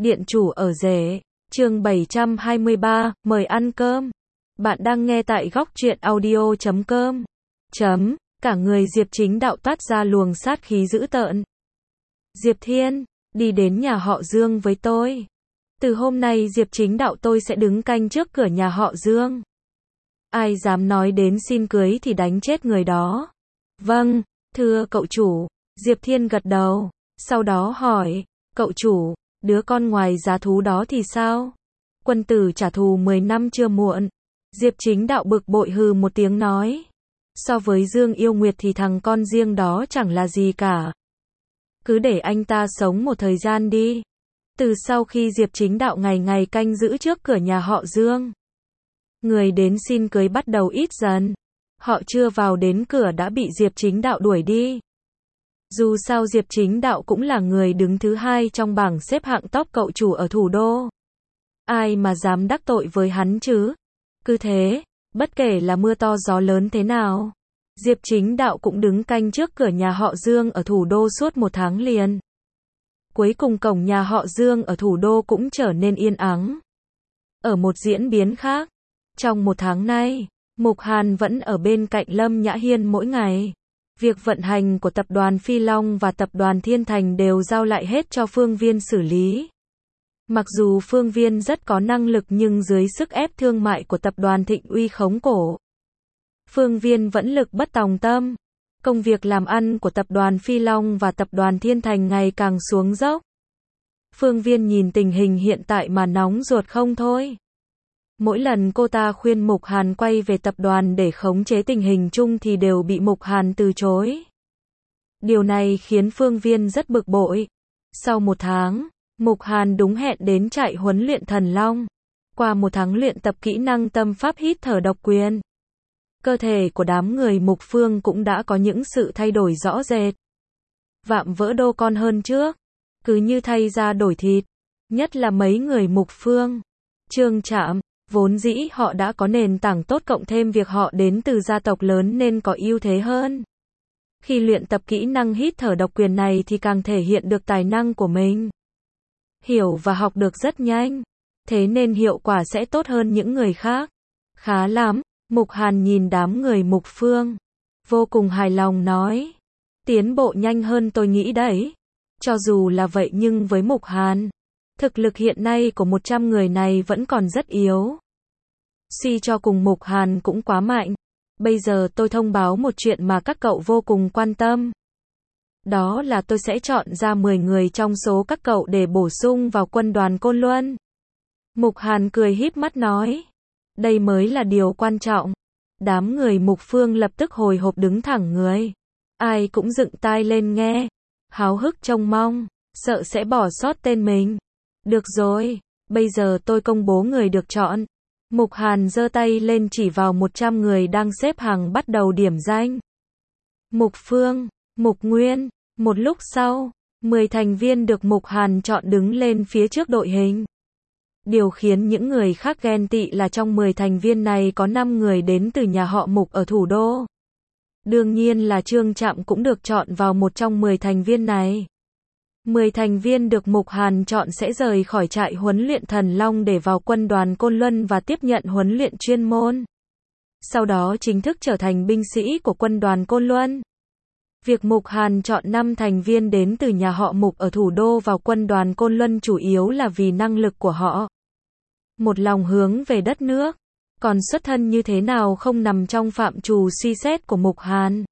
Điện chủ ở rể, chương 723, mời ăn cơm. Bạn đang nghe tại góc truyện audio.com. Cả người Diệp Chính Đạo toát ra luồng sát khí dữ tợn. Diệp Thiên, đi đến nhà họ Dương với tôi. Từ hôm nay Diệp Chính Đạo tôi sẽ đứng canh trước cửa nhà họ Dương. Ai dám nói đến xin cưới thì đánh chết người đó. Vâng, thưa cậu chủ. Diệp Thiên gật đầu, sau đó hỏi, cậu chủ, đứa con ngoài giá thú đó thì sao? Quân tử trả thù 10 năm chưa muộn. Diệp Chính Đạo bực bội hừ một tiếng nói. So với Dương Yêu Nguyệt thì thằng con riêng đó chẳng là gì cả. Cứ để anh ta sống một thời gian đi. Từ sau khi Diệp Chính Đạo ngày ngày canh giữ trước cửa nhà họ Dương, người đến xin cưới bắt đầu ít dần. Họ chưa vào đến cửa đã bị Diệp Chính Đạo đuổi đi. Dù sao Diệp Chính Đạo cũng là người đứng thứ hai trong bảng xếp hạng top cậu chủ ở thủ đô. Ai mà dám đắc tội với hắn chứ? Cứ thế, bất kể là mưa to gió lớn thế nào, Diệp Chính Đạo cũng đứng canh trước cửa nhà họ Dương ở thủ đô suốt 1 tháng liền. Cuối cùng cổng nhà họ Dương ở thủ đô cũng trở nên yên ắng. Ở một diễn biến khác, trong 1 tháng nay, Mục Hàn vẫn ở bên cạnh Lâm Nhã Hiên mỗi ngày. Việc vận hành của tập đoàn Phi Long và tập đoàn Thiên Thành đều giao lại hết cho Phương Viên xử lý. Mặc dù Phương Viên rất có năng lực nhưng dưới sức ép thương mại của tập đoàn Thịnh Uy khống cổ, Phương Viên vẫn lực bất tòng tâm. Công việc làm ăn của tập đoàn Phi Long và tập đoàn Thiên Thành ngày càng xuống dốc. Phương Viên nhìn tình hình hiện tại mà nóng ruột không thôi. Mỗi lần cô ta khuyên Mục Hàn quay về tập đoàn để khống chế tình hình chung thì đều bị Mục Hàn từ chối. Điều này khiến Phương Viên rất bực bội. Sau 1 tháng, Mục Hàn đúng hẹn đến trại huấn luyện Thần Long. Qua 1 tháng luyện tập kỹ năng tâm pháp hít thở độc quyền, cơ thể của đám người Mục Phương cũng đã có những sự thay đổi rõ rệt. Vạm vỡ đô con hơn trước, cứ như thay da đổi thịt, nhất là mấy người Mục Phương, Trương Trạm. Vốn dĩ họ đã có nền tảng tốt cộng thêm việc họ đến từ gia tộc lớn nên có ưu thế hơn. Khi luyện tập kỹ năng hít thở độc quyền này thì càng thể hiện được tài năng của mình. Hiểu và học được rất nhanh, thế nên hiệu quả sẽ tốt hơn những người khác. Khá lắm, Mục Hàn nhìn đám người Mục Phương, vô cùng hài lòng nói. Tiến bộ nhanh hơn tôi nghĩ đấy. Cho dù là vậy nhưng với Mục Hàn, thực lực hiện nay của 100 người này vẫn còn rất yếu. Suy cho cùng Mục Hàn cũng quá mạnh. Bây giờ tôi thông báo một chuyện mà các cậu vô cùng quan tâm. Đó là tôi sẽ chọn ra 10 người trong số các cậu để bổ sung vào quân đoàn Côn Luân. Mục Hàn cười híp mắt nói. Đây mới là điều quan trọng. Đám người Mục Phương lập tức hồi hộp đứng thẳng người. Ai cũng dựng tai lên nghe, háo hức trông mong, sợ sẽ bỏ sót tên mình. Được rồi, bây giờ tôi công bố người được chọn. Mục Hàn giơ tay lên chỉ vào 100 người đang xếp hàng bắt đầu điểm danh. Mục Phương, Mục Nguyên. Một lúc sau, 10 thành viên được Mục Hàn chọn đứng lên phía trước đội hình. Điều khiến những người khác ghen tị là trong 10 thành viên này có 5 người đến từ nhà họ Mục ở thủ đô. Đương nhiên là Trương Trạm cũng được chọn vào một trong 10 thành viên này. 10 thành viên được Mục Hàn chọn sẽ rời khỏi trại huấn luyện Thần Long để vào quân đoàn Côn Luân và tiếp nhận huấn luyện chuyên môn. Sau đó chính thức trở thành binh sĩ của quân đoàn Côn Luân. Việc Mục Hàn chọn 5 thành viên đến từ nhà họ Mục ở thủ đô vào quân đoàn Côn Luân chủ yếu là vì năng lực của họ. Một lòng hướng về đất nước. Còn xuất thân như thế nào không nằm trong phạm trù suy xét của Mục Hàn.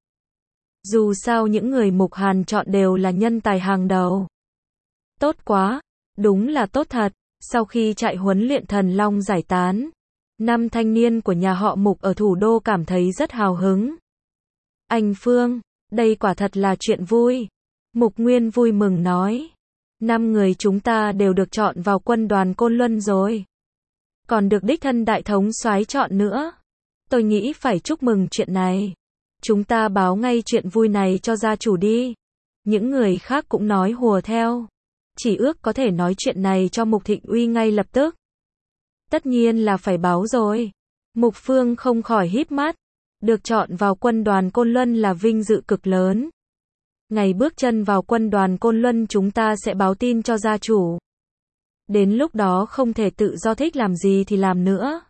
Dù sao những người Mục Hàn chọn đều là nhân tài hàng đầu. Tốt quá, đúng là tốt thật. Sau khi trại huấn luyện Thần Long giải tán, 5 thanh niên của nhà họ Mục ở thủ đô cảm thấy rất hào hứng. Anh Phương, đây quả thật là chuyện vui. Mục Nguyên vui mừng nói. 5 người chúng ta đều được chọn vào quân đoàn Côn Luân rồi. Còn được đích thân đại thống soái chọn nữa. Tôi nghĩ phải chúc mừng chuyện này. Chúng ta báo ngay chuyện vui này cho gia chủ đi. Những người khác cũng nói hùa theo. Chỉ ước có thể nói chuyện này cho Mục Thịnh Uy ngay lập tức. Tất nhiên là phải báo rồi. Mục Phương không khỏi híp mắt. Được chọn vào quân đoàn Côn Luân là vinh dự cực lớn. Ngày bước chân vào quân đoàn Côn Luân chúng ta sẽ báo tin cho gia chủ. Đến lúc đó không thể tự do thích làm gì thì làm nữa.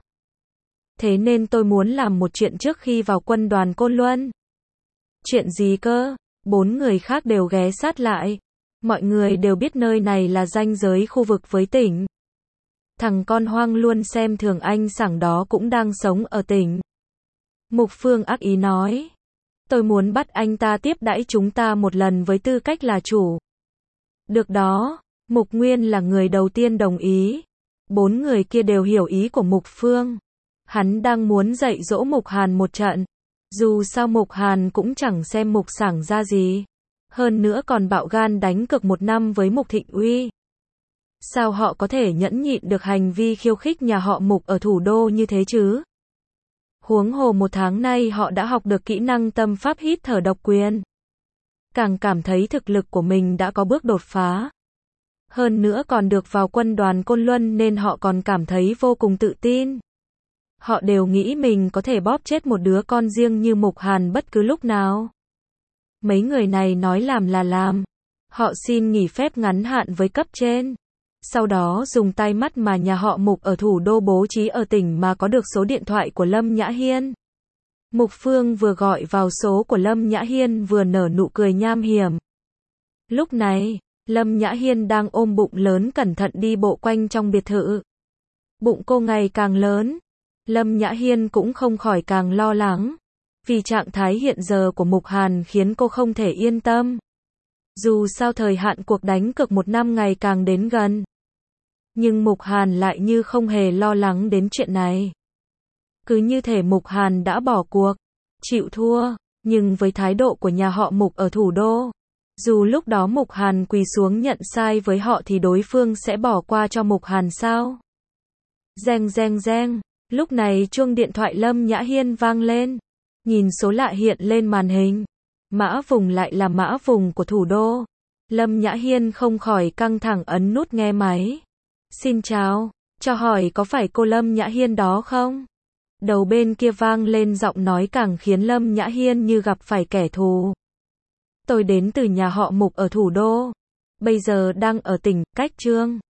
Thế nên tôi muốn làm một chuyện trước khi vào quân đoàn Côn Luân. Chuyện gì cơ? 4 người khác đều ghé sát lại. Mọi người đều biết nơi này là ranh giới khu vực với tỉnh. Thằng con hoang luôn xem thường anh sảng đó cũng đang sống ở tỉnh. Mục Phương ác ý nói. Tôi muốn bắt anh ta tiếp đãi chúng ta một lần với tư cách là chủ. Được đó, Mục Nguyên là người đầu tiên đồng ý. 4 người kia đều hiểu ý của Mục Phương. Hắn đang muốn dạy dỗ Mục Hàn một trận. Dù sao Mục Hàn cũng chẳng xem Mục Sảng ra gì. Hơn nữa còn bạo gan đánh cược 1 năm với Mục Thịnh Uy. Sao họ có thể nhẫn nhịn được hành vi khiêu khích nhà họ Mục ở thủ đô như thế chứ? Huống hồ 1 tháng nay họ đã học được kỹ năng tâm pháp hít thở độc quyền. Càng cảm thấy thực lực của mình đã có bước đột phá. Hơn nữa còn được vào quân đoàn Côn Luân nên họ còn cảm thấy vô cùng tự tin. Họ đều nghĩ mình có thể bóp chết một đứa con riêng như Mục Hàn bất cứ lúc nào. Mấy người này nói làm là làm. Họ xin nghỉ phép ngắn hạn với cấp trên. Sau đó dùng tai mắt mà nhà họ Mục ở thủ đô bố trí ở tỉnh mà có được số điện thoại của Lâm Nhã Hiên. Mục Phương vừa gọi vào số của Lâm Nhã Hiên vừa nở nụ cười nham hiểm. Lúc này, Lâm Nhã Hiên đang ôm bụng lớn cẩn thận đi bộ quanh trong biệt thự. Bụng cô ngày càng lớn. Lâm Nhã Hiên cũng không khỏi càng lo lắng. Vì trạng thái hiện giờ của Mục Hàn khiến cô không thể yên tâm. Dù sao thời hạn cuộc đánh cược 1 năm ngày càng đến gần. Nhưng Mục Hàn lại như không hề lo lắng đến chuyện này. Cứ như thể Mục Hàn đã bỏ cuộc, chịu thua, nhưng với thái độ của nhà họ Mục ở thủ đô, dù lúc đó Mục Hàn quỳ xuống nhận sai với họ thì đối phương sẽ bỏ qua cho Mục Hàn sao? Reng reng reng, lúc này chuông điện thoại Lâm Nhã Hiên vang lên, nhìn số lạ hiện lên màn hình. Mã vùng lại là mã vùng của thủ đô. Lâm Nhã Hiên không khỏi căng thẳng ấn nút nghe máy. Xin chào, cho hỏi có phải cô Lâm Nhã Hiên đó không? Đầu bên kia vang lên giọng nói càng khiến Lâm Nhã Hiên như gặp phải kẻ thù. Tôi đến từ nhà họ Mục ở thủ đô. Bây giờ đang ở tỉnh Cách Trương.